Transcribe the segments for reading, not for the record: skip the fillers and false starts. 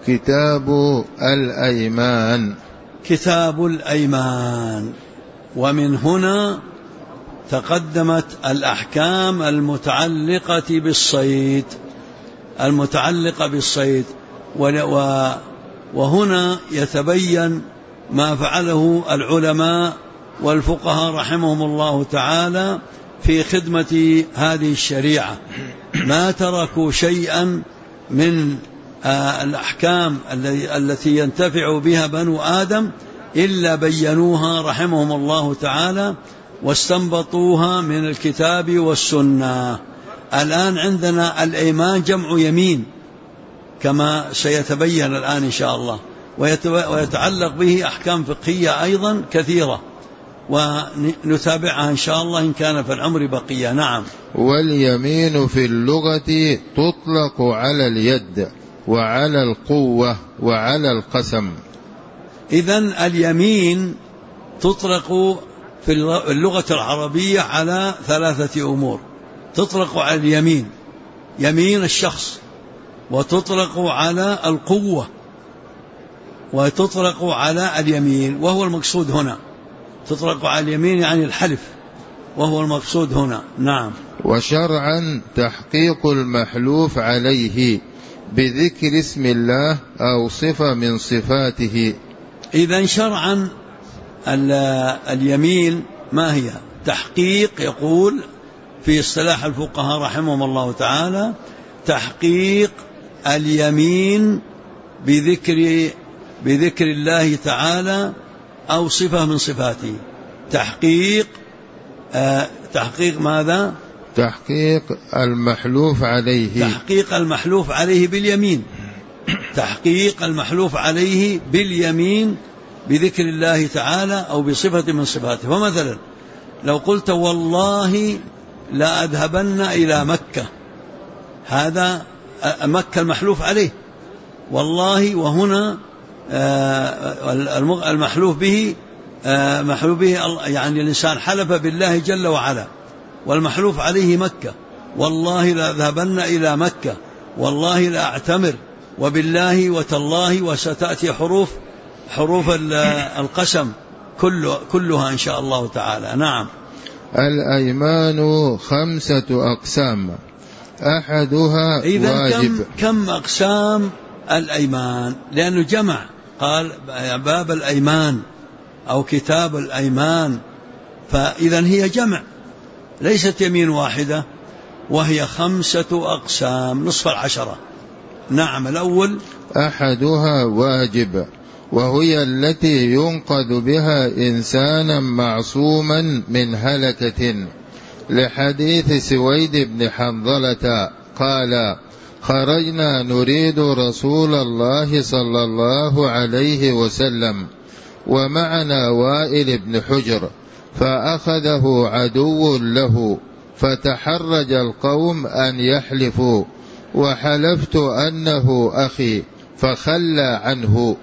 كتاب الأيمان. كتاب الأيمان. ومن هنا تقدمت الأحكام المتعلقة بالصيد، وهنا يتبين ما فعله العلماء والفقهاء رحمهم الله تعالى في خدمة هذه الشريعة. ما تركوا شيئا من الأحكام التي ينتفع بها بنو آدم إلا بينوها رحمهم الله تعالى واستنبطوها من الكتاب والسنة. الآن عندنا الأيمان جمع يمين كما سيتبين الآن إن شاء الله، ويتعلق به أحكام فقهية أيضا كثيرة، ونتابعها إن شاء الله إن كان في العمر بقية. نعم. واليمين في اللغة تطلق على اليد وعلى القوة وعلى القسم. إذن اليمين تطلق في اللغة العربية على ثلاثة أمور. تطلق على اليمين، يمين الشخص، وتطلق على القوة، وتطلق على اليمين، وهو المقصود هنا. تطلق على اليمين يعني الحلف، وهو المقصود هنا. نعم. وشرعا تحقيق المحلوف عليه بذكر اسم الله أو صفة من صفاته. إذن شرعا اليمين ما هي؟ تحقيق، يقول في اصطلاح الفقهاء رحمهم الله تعالى: تحقيق اليمين بذكر الله تعالى أو صفة من صفاته. تحقيق ماذا؟ تحقيق المحلوف عليه. تحقيق المحلوف عليه باليمين. تحقيق المحلوف عليه باليمين بذكر الله تعالى أو بصفة من صفاته. فمثلا لو قلت والله لا أذهبن إلى مكة، هذا مكة المحلوف عليه والله، وهنا المحلوف به يعني الإنسان حلف بالله جل وعلا، والمحلوف عليه مكة. والله لا أذهبن إلى مكة، والله لا أعتمر، وبالله وتالله، وستأتي حروف القسم كلها إن شاء الله تعالى. نعم. الأيمان 5 أقسام، أحدها واجب. كم أقسام الأيمان؟ لأنه جمع، قال باب الأيمان أو كتاب الأيمان، فإذن هي جمع ليست يمين واحدة، وهي 5 أقسام، نصف 10. نعم. الأول أحدها واجب، وهي التي ينقذ بها إنسانا معصوما من هلكة، لحديث سويد بن حنظلة قال: خرجنا نريد رسول الله صلى الله عليه وسلم ومعنا وائل بن حجر، فأخذه عدو له، فتحرج القوم أن يحلفوا، وحلفت أنه أخي فخلى عنه.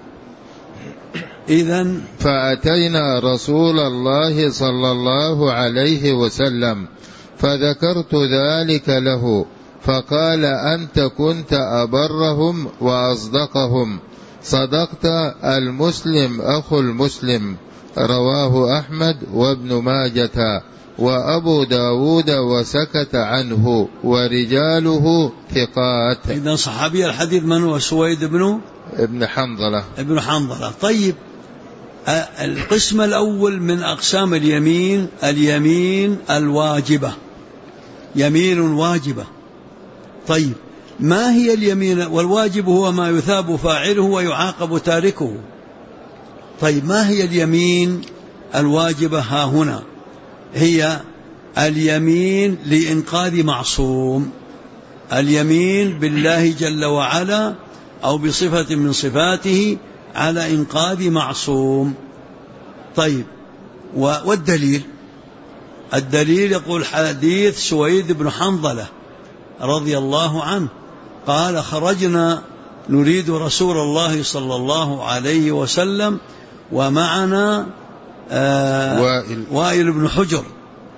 إذن فأتينا رسول الله صلى الله عليه وسلم فذكرت ذلك له، فقال: أنت كنت أبرهم وأصدقهم، صدقت، المسلم أخو المسلم. رواه أحمد وابن ماجة وأبو داود، وسكت عنه، ورجاله ثقات. إذن صحابي الحديث من هو؟ سويد ابن حنظلة. طيب، القسم الأول من أقسام اليمين اليمين الواجبة، يمين واجبة. طيب، ما هي اليمين؟ والواجب هو ما يثاب فاعله ويعاقب تاركه. طيب، ما هي اليمين الواجبة ها هنا؟ هي اليمين لإنقاذ معصوم، اليمين بالله جل وعلا أو بصفة من صفاته على إنقاذ معصوم. طيب، والدليل؟ الدليل يقول حديث سويد بن حنظلة رضي الله عنه قال: خرجنا نريد رسول الله صلى الله عليه وسلم ومعنا وائل بن حجر،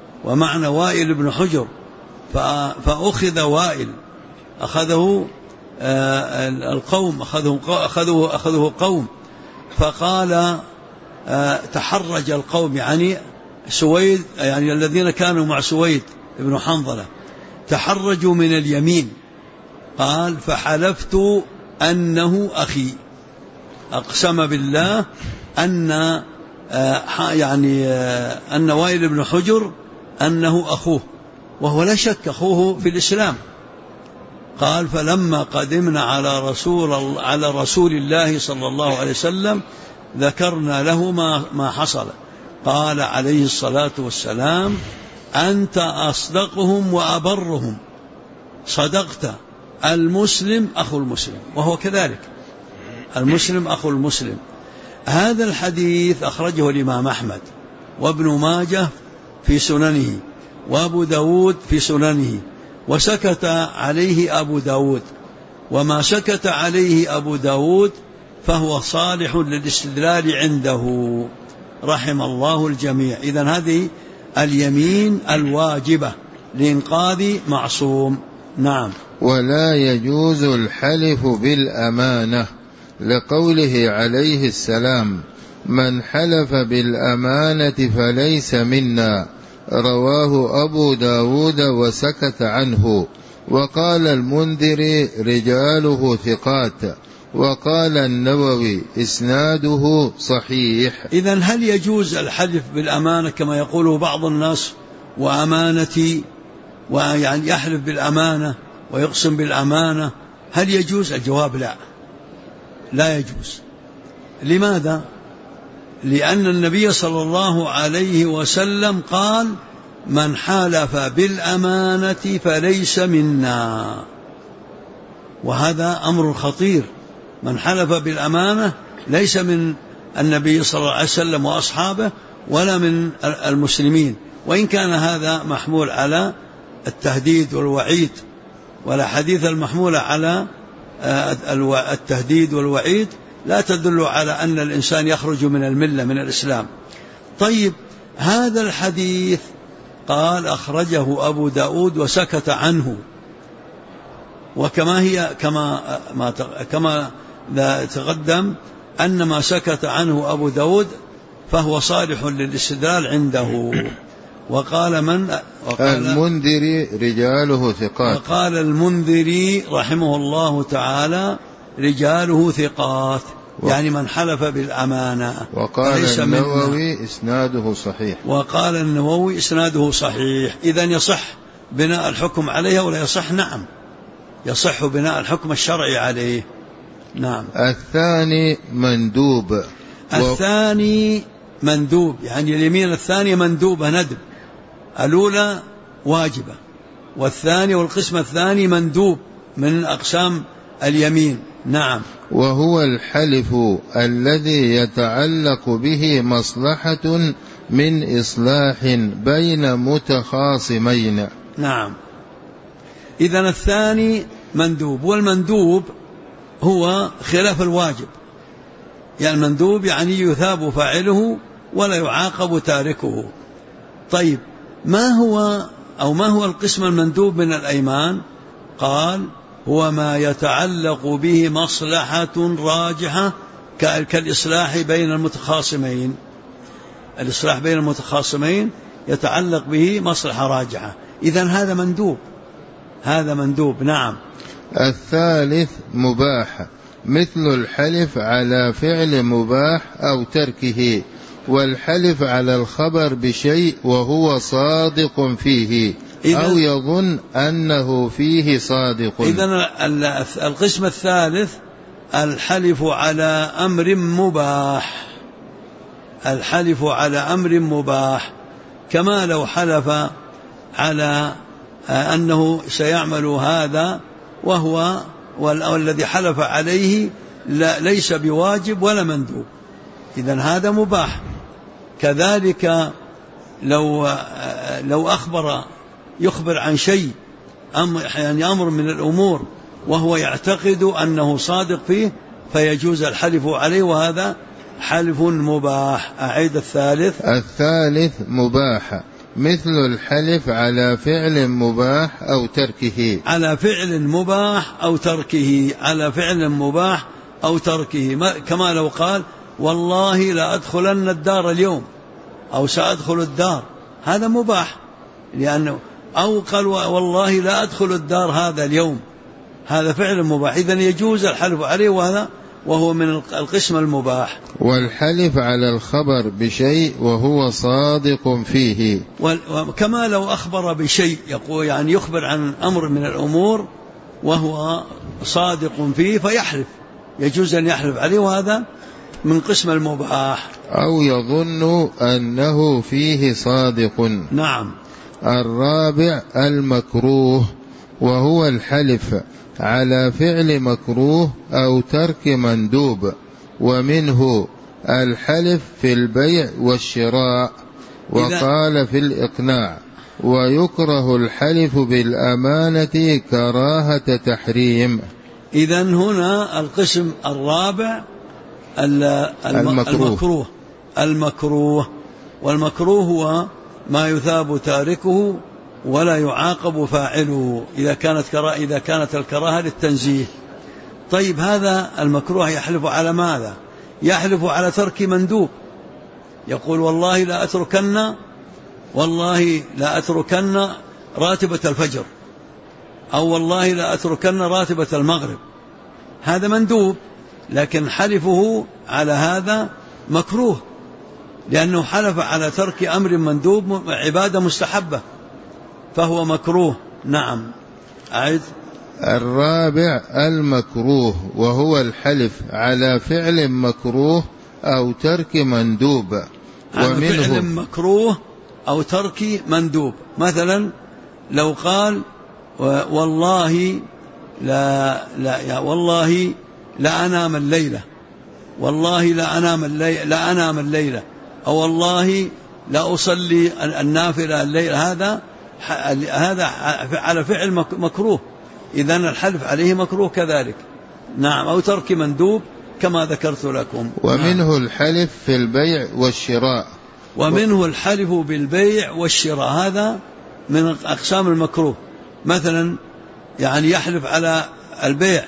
ومعنا وائل بن حجر، فأخذ وائل، أخذه القوم أخذه قوم، فقال تحرج القوم، يعني سويد، يعني الذين كانوا مع سويد بن حنظلة تحرجوا من اليمين. قال فحلفت أنه أخي، أقسم بالله أن أن وائل بن حجر أنه أخوه، وهو لا شك أخوه في الإسلام. قال فلما قدمنا على رسول الله صلى الله عليه وسلم ذكرنا له ما حصل. قال عليه الصلاة والسلام أنت أصدقهم وأبرهم، صدقت، المسلم أخو المسلم، وهو كذلك، المسلم أخو المسلم. هذا الحديث أخرجه الإمام أحمد وابن ماجه في سننه وأبو داود في سننه، وسكت عليه أبو داود، وما سكت عليه أبو داود فهو صالح للاستدلال عنده، رحم الله الجميع. إذن هذه اليمين الواجبة لإنقاذ معصوم. نعم. ولا يجوز الحلف بالأمانة، لقوله عليه السلام من حلف بالأمانة فليس منا، رواه أبو داود وسكت عنه. وقال المنذر رجاله ثقات، وقال النووي إسناده صحيح. إذن هل يجوز الحلف بالأمانة كما يقوله بعض الناس، وأمانتي، ويعني يحلف بالأمانة ويقسم بالأمانة، هل يجوز؟ الجواب لا، لا يجوز. لماذا؟ لأن النبي صلى الله عليه وسلم قال من حلف بالأمانة فليس منا، وهذا أمر خطير. من حلف بالأمانة ليس من النبي صلى الله عليه وسلم وأصحابه ولا من المسلمين، وإن كان هذا محمول على التهديد والوعيد، ولا حديث المحمولة على التهديد والوعيد لا تدل على أن الإنسان يخرج من الملة، من الإسلام. طيب، هذا الحديث قال أخرجه أبو داود وسكت عنه، وكما هي كما تقدم أن ما سكت عنه أبو داود فهو صالح للاستدلال عنده. وقال المنذري رجاله ثقات، وقال المنذري رحمه الله تعالى رجاله ثقات، يعني من حلف بالأمانة. وقال النووي إسناده صحيح، وقال النووي إسناده صحيح. إذن يصح بناء الحكم عليها ولا يصح؟ نعم، يصح بناء الحكم الشرعي عليه. نعم. الثاني مندوب. الثاني مندوب، يعني اليمين الثانية مندوبة ندب، الأولى واجبة، والثاني والقسم الثاني مندوب من أقسام اليمين. نعم. وهو الحلف الذي يتعلق به مصلحة من إصلاح بين متخاصمين. نعم. إذن الثاني مندوب، والمندوب هو خلاف الواجب، يعني المندوب يعني يثاب فاعله ولا يعاقب تاركه. طيب، ما هو القسم المندوب من الأيمان؟ قال هو ما يتعلق به مصلحة راجحة كالإصلاح بين المتخاصمين. الإصلاح بين المتخاصمين يتعلق به مصلحة راجحة، إذن هذا مندوب، هذا مندوب. نعم. الثالث مباح، مثل الحلف على فعل مباح أو تركه، والحلف على الخبر بشيء وهو صادق فيه أو يظن أنه فيه صادق. إذن القسم الثالث الحلف على أمر مباح، الحلف على أمر مباح، كما لو حلف على أنه سيعمل هذا وهو والذي حلف عليه ليس بواجب ولا مندوب، إذن هذا مباح. كذلك لو يخبر عن شيء، يعني أمر من الأمور وهو يعتقد أنه صادق فيه فيجوز الحلف عليه، وهذا حلف مباح. أعيد الثالث. الثالث مباح، مثل الحلف على فعل مباح أو تركه. على فعل مباح أو تركه، على فعل مباح أو تركه، كما لو قال والله لا أدخلن الدار اليوم أو سأدخل الدار، هذا مباح لأنه، أو قال والله لا أدخل الدار هذا اليوم، هذا فعل مباح، إذن يجوز الحلف عليه، وهو من القسم المباح. والحلف على الخبر بشيء وهو صادق فيه، كما لو أخبر بشيء، يقول يعني يخبر عن أمر من الأمور وهو صادق فيه فيحلف، يجوز أن يحلف عليه، وهذا من قسم المباح. أو يظن أنه فيه صادق. نعم. الرابع المكروه، وهو الحلف على فعل مكروه أو ترك مندوب، ومنه الحلف في البيع والشراء. وقال في الإقناع: ويكره الحلف بالأمانة كراهة تحريم. إذن هنا القسم الرابع المكروه، والمكروه هو ما يثاب تاركه ولا يعاقب فاعله إذا كانت الكراهة للتنزيه. طيب هذا المكروه يحلف على ماذا؟ يحلف على ترك مندوب، يقول والله لا أتركن راتبة الفجر، أو والله لا أتركن راتبة المغرب، هذا مندوب، لكن حلفه على هذا مكروه، لأنه حلف على ترك أمر مندوب عبادة مستحبة، فهو مكروه. نعم. أعد. الرابع المكروه، وهو الحلف على فعل مكروه أو ترك مندوب، على فعل مكروه أو ترك مندوب. مثلا لو قال والله لا أنام الليلة، والله لا أنام الليلة، أو والله لا أصلي النافلة الليلة، هذا على فعل مكروه، إذن الحلف عليه مكروه كذلك. نعم. أو ترك مندوب كما ذكرت لكم. ومنه نعم. الحلف في البيع والشراء، ومنه الحلف بالبيع والشراء، هذا من أقسام المكروه. مثلا يعني يحلف على البيع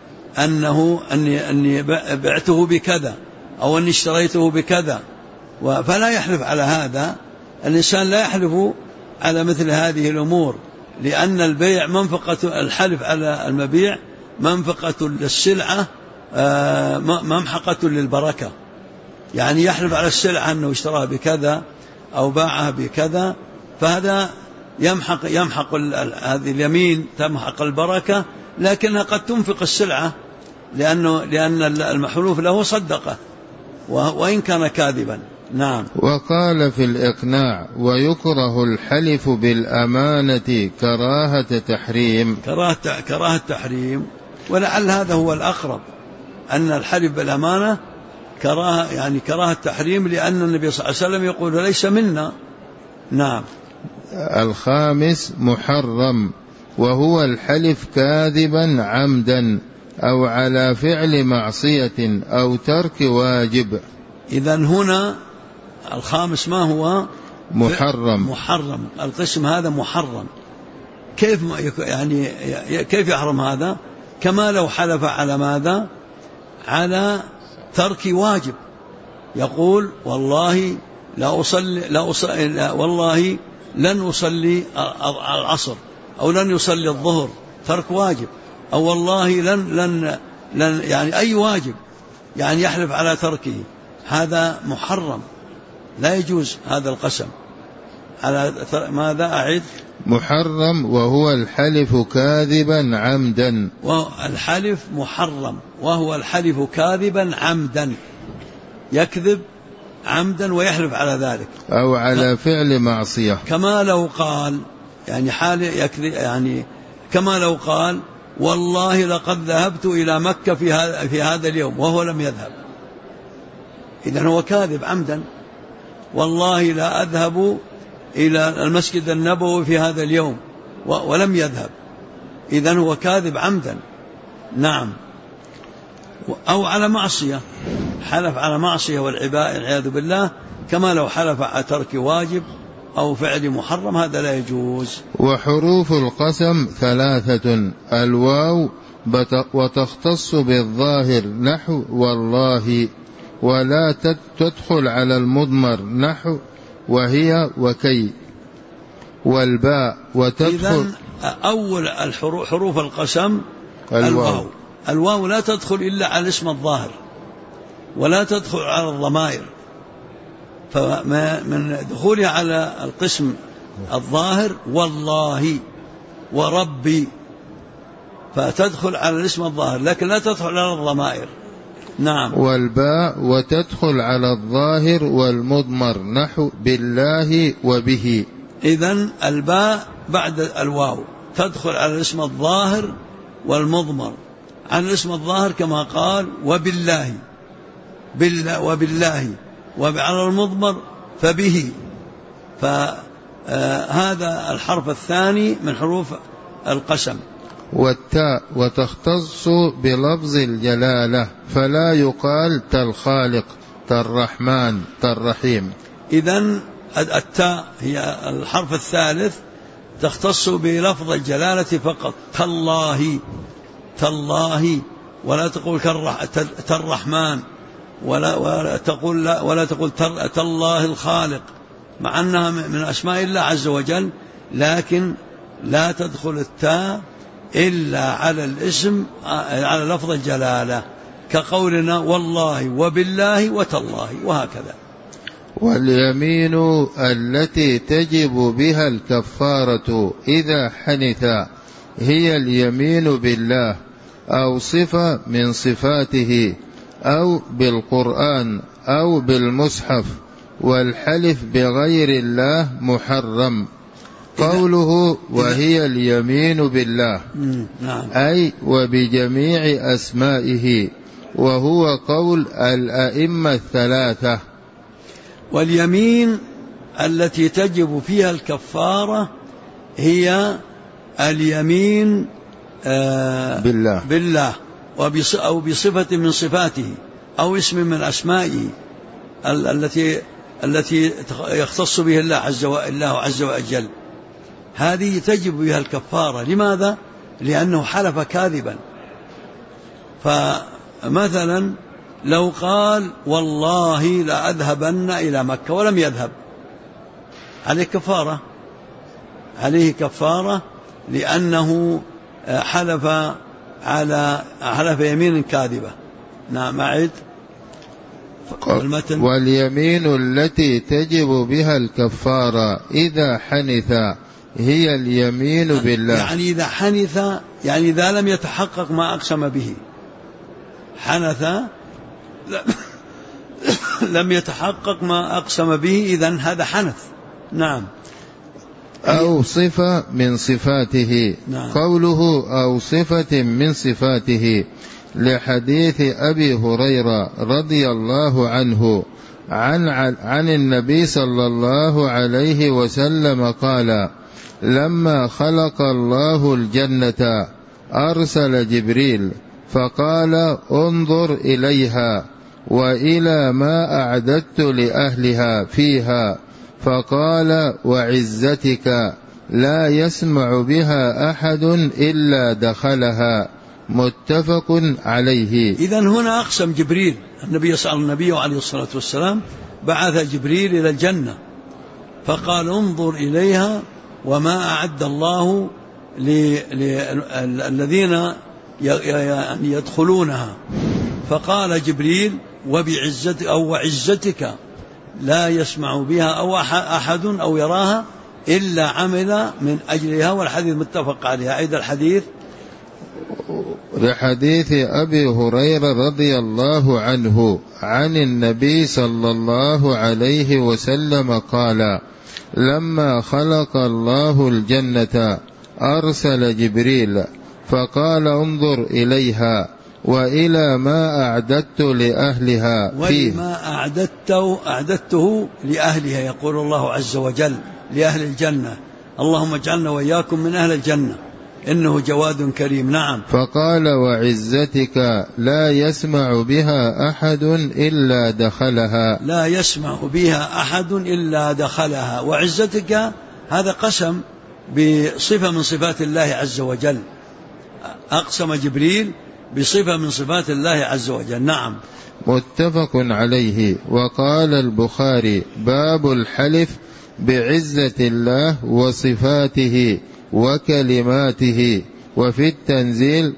أني بعته بكذا، أو أني اشتريته بكذا، فلا يحلف على هذا. الإنسان لا يحلف على مثل هذه الأمور، لأن البيع الحلف على المبيع منفقة للسلعة، ممحقة للبركة، يعني يحلف على السلعة أنه اشتراها بكذا أو باعها بكذا، فهذا يمحق هذه اليمين، تمحق البركة، لكنها قد تنفق السلعة، لأن المحلوف له صدقة وإن كان كاذبا. نعم. وقال في الإقناع: ويكره الحلف بالأمانة كراهة تحريم. كراهة تحريم، ولعل هذا هو الأقرب، أن الحلف بالأمانة كراهة تحريم، لأن النبي صلى الله عليه وسلم يقول ليس منا. نعم. الخامس محرم، وهو الحلف كاذبا عمدا أو على فعل معصية أو ترك واجب. إذن هنا الخامس ما هو؟ محرم. القسم هذا محرم. كيف يحرم هذا؟ كما لو حلف على ماذا؟ على ترك واجب، يقول والله والله لن أصلي العصر، أو لن يصلي الظهر، ترك واجب، أو والله لن يعني أي واجب، يعني يحلف على تركه، هذا محرم، لا يجوز هذا القسم على ماذا؟ أعد. محرم، وهو الحلف كاذبا عمدا. والحلف محرم، وهو الحلف كاذبا عمدا، يكذب عمدا ويحلف على ذلك، أو على فعل معصية، كما لو قال كما لو قال والله لقد ذهبت إلى مكة في هذا اليوم وهو لم يذهب، إذن هو كاذب عمدا. والله لا أذهب إلى المسجد النبوي في هذا اليوم ولم يذهب، إذن هو كاذب عمدا. نعم. أو على معصية، حلف على معصية والعياذ بالله، كما لو حلف على ترك واجب أو فعل محرم هذا لا يجوز. وحروف القسم 3: الواو وتختص بالظاهر نحو والله، ولا تدخل على المضمر نحو وهي وكي، والباء وتدخل. إذن أول حروف القسم الواو لا تدخل إلا على الاسم الظاهر ولا تدخل على الضمائر، فمن دخولها على القسم الظاهر والله وربي فتدخل على الاسم الظاهر لكن لا تدخل على الضمائر. نعم. والباء وتدخل على الظاهر والمضمر نحو بالله وبه. إذن الباء بعد الواو تدخل على الاسم الظاهر والمضمر، عن الاسم الظاهر كما قال وبالله وبالله، وعلى المضمر فبه. فهذا الحرف الثاني من حروف القسم. والتاء وتختص بلفظ الجلالة فلا يقال تالخالق تالرحمن تالرحيم. إذن التاء هي الحرف الثالث تختص بلفظ الجلالة فقط، تالله تالله، ولا تقول تالرحمن ولا تقول تالله الخالق، مع أنها من أسماء الله عز وجل، لكن لا تدخل التاء إلا على الاسم على لفظ الجلالة، كقولنا والله وبالله وتالله وهكذا. واليمين التي تجب بها الكفارة إذا حنث هي اليمين بالله أو صفة من صفاته أو بالقرآن أو بالمصحف، والحلف بغير الله محرم. قوله وهي اليمين بالله أي وبجميع أسمائه، وهو قول الأئمة الثلاثة. واليمين التي تجب فيها الكفارة هي اليمين بالله أو بصفة من صفاته أو اسم من أسمائه التي يختص بها الله عز وجل، هذه تجب بها الكفارة. لماذا؟ لأنه حلف كاذبا. فمثلا لو قال والله لأذهبن إلى مكة ولم يذهب، عليه كفارة لأنه حلف يمين كاذبة. نعم أعد المتن. واليمين التي تجب بها الكفارة إذا حنث هي اليمين بالله، يعني إذا حنث يعني إذا لم يتحقق ما أقسم به، حنث لم يتحقق ما أقسم به، إذن هذا حنث. نعم. أو صفة من صفاته. نعم. قوله أو صفة من صفاته لحديث أبي هريرة رضي الله عنه عن النبي صلى الله عليه وسلم قال: لما خلق الله الجنة أرسل جبريل فقال: انظر إليها وإلى ما أعددت لأهلها فيها، فقال: وعزتك لا يسمع بها أحد إلا دخلها. متفق عليه. إذن هنا أقسم جبريل، النبي عليه الصلاة والسلام بعث جبريل إلى الجنة فقال: انظر إليها وما أعد الله للذين يدخلونها. فقال جبريل: وعزتك لا يسمع بها أو أحد أو يراها إلا عمل من أجلها. والحديث متفق عليها. عيد الحديث. لحديث أبي هريرة رضي الله عنه عن النبي صلى الله عليه وسلم قال: لما خلق الله الجنة أرسل جبريل فقال: انظر إليها وإلى ما أعددت لأهلها فيه. وما أعددته لأهلها، يقول الله عز وجل لأهل الجنة: اللهم اجعلنا وإياكم من أهل الجنة. إنه جواد كريم. نعم. فقال وعزتك لا يسمع بها أحد إلا دخلها. لا يسمع بها أحد إلا دخلها. وعزتك هذا قسم بصفة من صفات الله عز وجل، أقسم جبريل بصفة من صفات الله عز وجل. نعم. متفق عليه. وقال البخاري باب الحلف بعزة الله وصفاته وكلماته. وفي التنزيل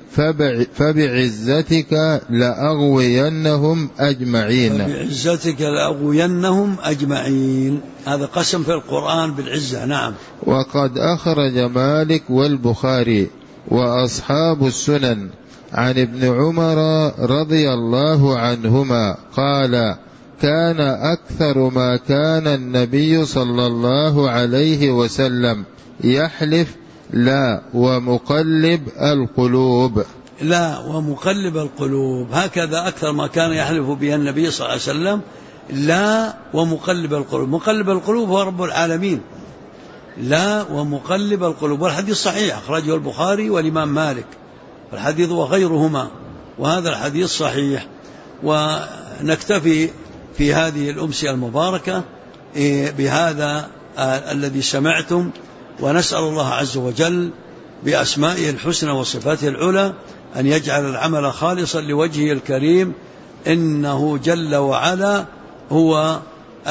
فبعزتك لأغوينهم أجمعين. فبعزتك لأغوينهم أجمعين، هذا قسم في القرآن بالعزة. نعم. وقد أخرج مالك والبخاري وأصحاب السنن عن ابن عمر رضي الله عنهما قال كان أكثر ما كان النبي صلى الله عليه وسلم يحلف لا ومقلب القلوب. لا ومقلب القلوب، هكذا أكثر ما كان يحلف به النبي صلى الله عليه وسلم، لا ومقلب القلوب. مقلب القلوب هو رب العالمين، لا ومقلب القلوب. والحديث صحيح أخرجه البخاري والإمام مالك، الحديث وغيرهما، وهذا الحديث صحيح. ونكتفي في هذه الأمسية المباركة بهذا الذي سمعتم، ونسأل الله عز وجل بأسمائه الحسنى وصفاته العلى أن يجعل العمل خالصا لوجهه الكريم، إنه جل وعلا هو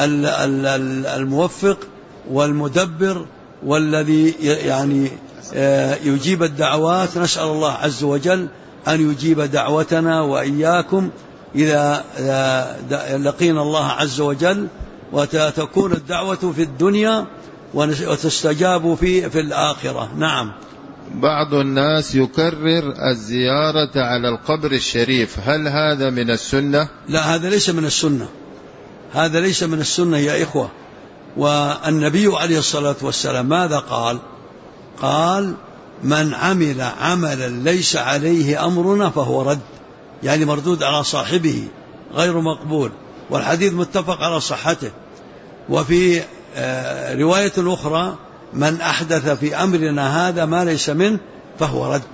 الموفق والمدبر والذي يعني يجيب الدعوات. نسأل الله عز وجل أن يجيب دعوتنا وإياكم إذا لقينا الله عز وجل، وتكون الدعوة في الدنيا وتستجاب في الآخرة. نعم. بعض الناس يكرر الزيارة على القبر الشريف، هل هذا من السنة؟ لا، هذا ليس من السنة، هذا ليس من السنة يا إخوة. والنبي عليه الصلاة والسلام ماذا قال؟ قال من عمل عملا ليس عليه أمرنا فهو رد، يعني مردود على صاحبه غير مقبول، والحديث متفق على صحته. وفي رواية أخرى من أحدث في أمرنا هذا ما ليس منه فهو رد.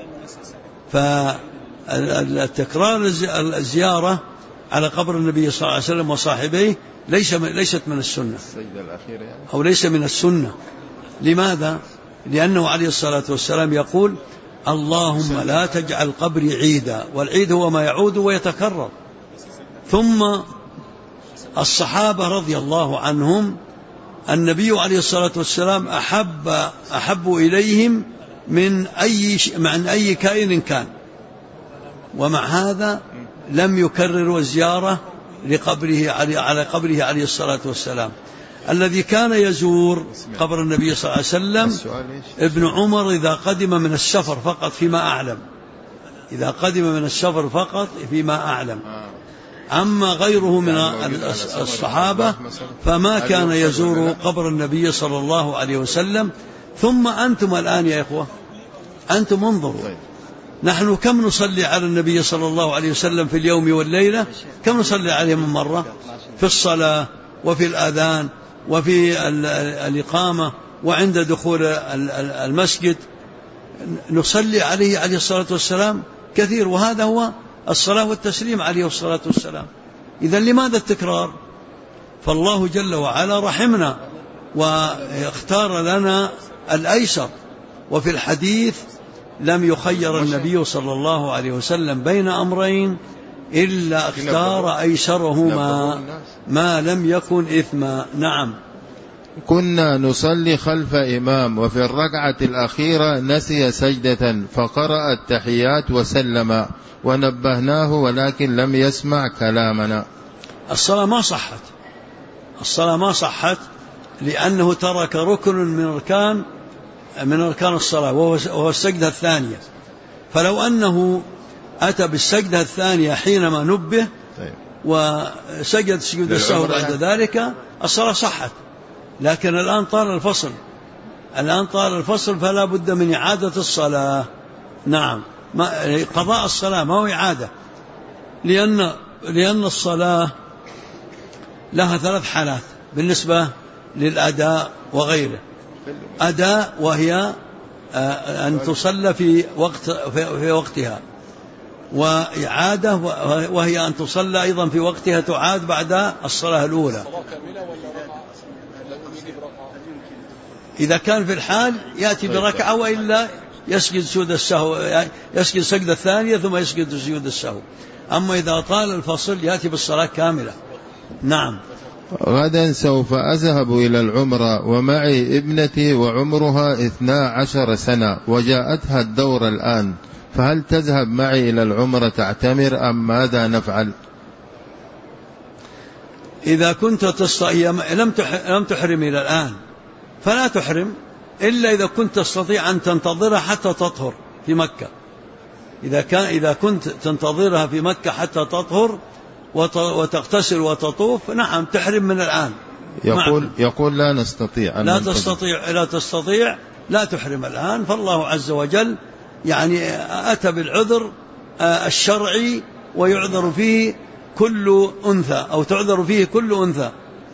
فالتكرار الزيارة على قبر النبي صلى الله عليه وسلم وصاحبيه ليست من السنة، أو ليس من السنة. لماذا؟ لأنه عليه الصلاة والسلام يقول اللهم لا تجعل قبري عيدا، والعيد هو ما يعود ويتكرر. ثم الصحابة رضي الله عنهم النبي عليه الصلاة والسلام أحب إليهم من أي كائن كان، ومع هذا لم يكرروا الزيارة لقبره على قبره عليه الصلاة والسلام. الذي كان يزور قبر النبي صلى الله عليه وسلم ابن عمر إذا قدم من السفر فقط فيما أعلم، إذا قدم من السفر فقط فيما أعلم. أما غيره من الصحابة فما كان يزور قبر النبي صلى الله عليه وسلم. ثم أنتم الآن يا إخوة، أنتم انظروا، نحن كم نصلي على النبي صلى الله عليه وسلم في اليوم والليلة؟ كم نصلي عليه من مرة؟ في الصلاة وفي الآذان وفي الإقامة وعند دخول المسجد نصلي عليه الصلاة والسلام كثير، وهذا هو الصلاة والتسليم عليه الصلاة والسلام. إذن لماذا التكرار؟ فالله جل وعلا رحمنا واختار لنا الأيسر. وفي الحديث لم يخير النبي صلى الله عليه وسلم بين أمرين إلا اختار أيسرهما ما لم يكن إثما. نعم. كنا نصلي خلف إمام وفي الركعة الأخيرة نسي سجدة فقرأ التحيات وسلم، ونبهناه ولكن لم يسمع كلامنا. الصلاة ما صحت لأنه ترك ركن من أركان الصلاة وهو السجدة الثانية. فلو أنه أتى بالسجدة الثانية حينما نبه وسجد سجود السهو بعد ذلك الصلاة صحت. لكن الآن طال الفصل فلا بد من إعادة الصلاة. نعم، قضاء الصلاة ما هو إعادة، لأن الصلاة لها 3 حالات بالنسبة للأداء وغيره. أداء وهي أن تصلى في وقتها، وإعادة وهي أن تصلى أيضا في وقتها تعاد بعد الصلاة الأولى. إذا كان في الحال يأتي بركعة، وإلا يسجد سجود السهو، يسجد سجدة الثانية ثم يسجد سجود السهو. أما إذا طال الفصل يأتي بالصلاة كاملة. نعم. غدا سوف أذهب إلى العمرة ومعي ابنتي وعمرها 12 سنة وجاءتها الدورة الآن، فهل تذهب معي إلى العمرة تعتمر أم ماذا نفعل؟ إذا كنت لم تحرم إلى الآن فلا تحرم، إلا إذا كنت تستطيع أن تنتظرها حتى تطهر في مكة. إذا كنت تنتظرها في مكة حتى تطهر وتغتسل وتطوف، نعم تحرم من الآن. يقول لا نستطيع أن لا تستطيع لا تحرم الآن، فالله عز وجل يعني أتى بالعذر الشرعي، ويعذر فيه كل أنثى، أو تعذر فيه كل أنثى،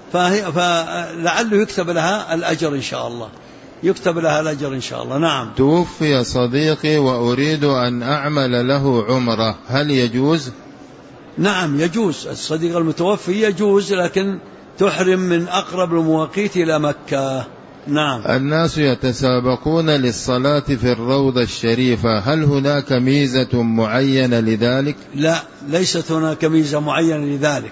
فلعله يكتب لها الأجر إن شاء الله، يكتب لها الأجر إن شاء الله. نعم. توفي صديقي وأريد أن أعمل له عمرة، هل يجوز؟ نعم يجوز، الصديق المتوفي يجوز، لكن تحرم من أقرب المواقيت إلى مكة. نعم. الناس يتسابقون للصلاة في الروضة الشريفة، هل هناك ميزة معينة لذلك؟ لا، ليست هناك ميزة معينة لذلك،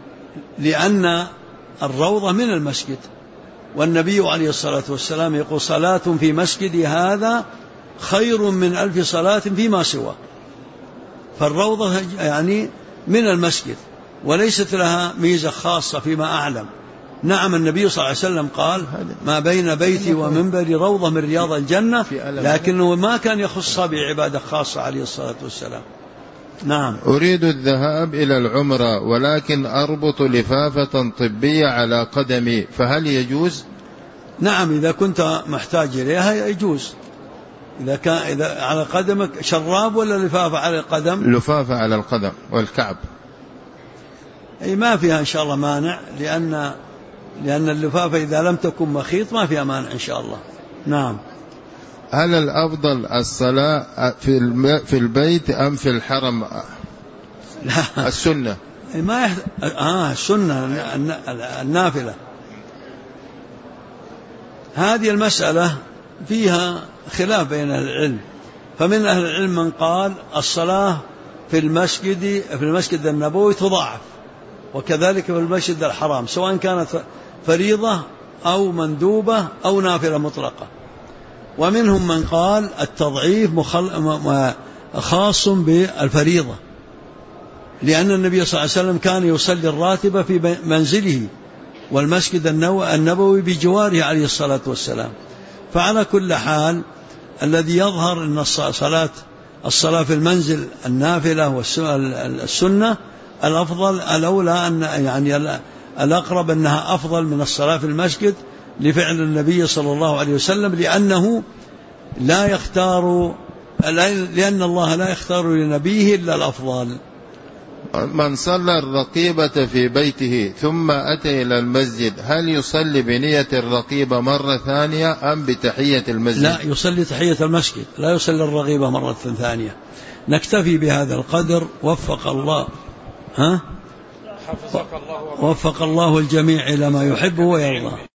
لأن الروضة من المسجد، والنبي عليه الصلاة والسلام يقول: صلاة في مسجد هذا خير من 1000 صلاة فيما سواه. فالروضة يعني من المسجد، وليست لها ميزة خاصة فيما أعلم. نعم، النبي صلى الله عليه وسلم قال: ما بين بيتي ومنبري روضة من رياض الجنة، لكنه ما كان يخصها بعبادة خاصة عليه الصلاة والسلام. نعم. أريد الذهاب إلى العمرة ولكن أربط لفافة طبية على قدمي، فهل يجوز؟ نعم، إذا كنت محتاج إليها يجوز. إذا على قدمك شراب ولا لفافة على القدم؟ لفافة على القدم والكعب. أي ما فيها إن شاء الله مانع، لأن اللفافة إذا لم تكن مخيط ما فيها مانع إن شاء الله. نعم. هل الأفضل الصلاة في البيت أم في الحرم؟ لا. السنة. السنة النافلة. هذه المسألة فيها خلاف بين أهل العلم، فمن أهل العلم من قال الصلاة في المسجد النبوي تضاعف، وكذلك في المسجد الحرام، سواء كانت فريضة أو مندوبة أو نافلة مطلقة. ومنهم من قال التضعيف خاص بالفريضة، لأن النبي صلى الله عليه وسلم كان يصلي الراتبة في منزله، والمسجد النبوي بجواره عليه الصلاة والسلام. فعلى كل حال الذي يظهر أن الصلاة في المنزل النافلة والسنة الأفضل، الأولى أن يعني الأقرب أنها أفضل من الصلاة في المسجد، لفعل النبي صلى الله عليه وسلم، لأن الله لا يختار لنبيه إلا الأفضل. من صلى الرقيبة في بيته ثم أتى إلى المسجد، هل يصلي بنية الرقيبة مرة ثانية أم بتحية المسجد؟ لا، يصلي تحية المسجد، لا يصلي الرقيبة مرة ثانية. نكتفي بهذا القدر. وفق الله الجميع إلى ما يحب ويرضى.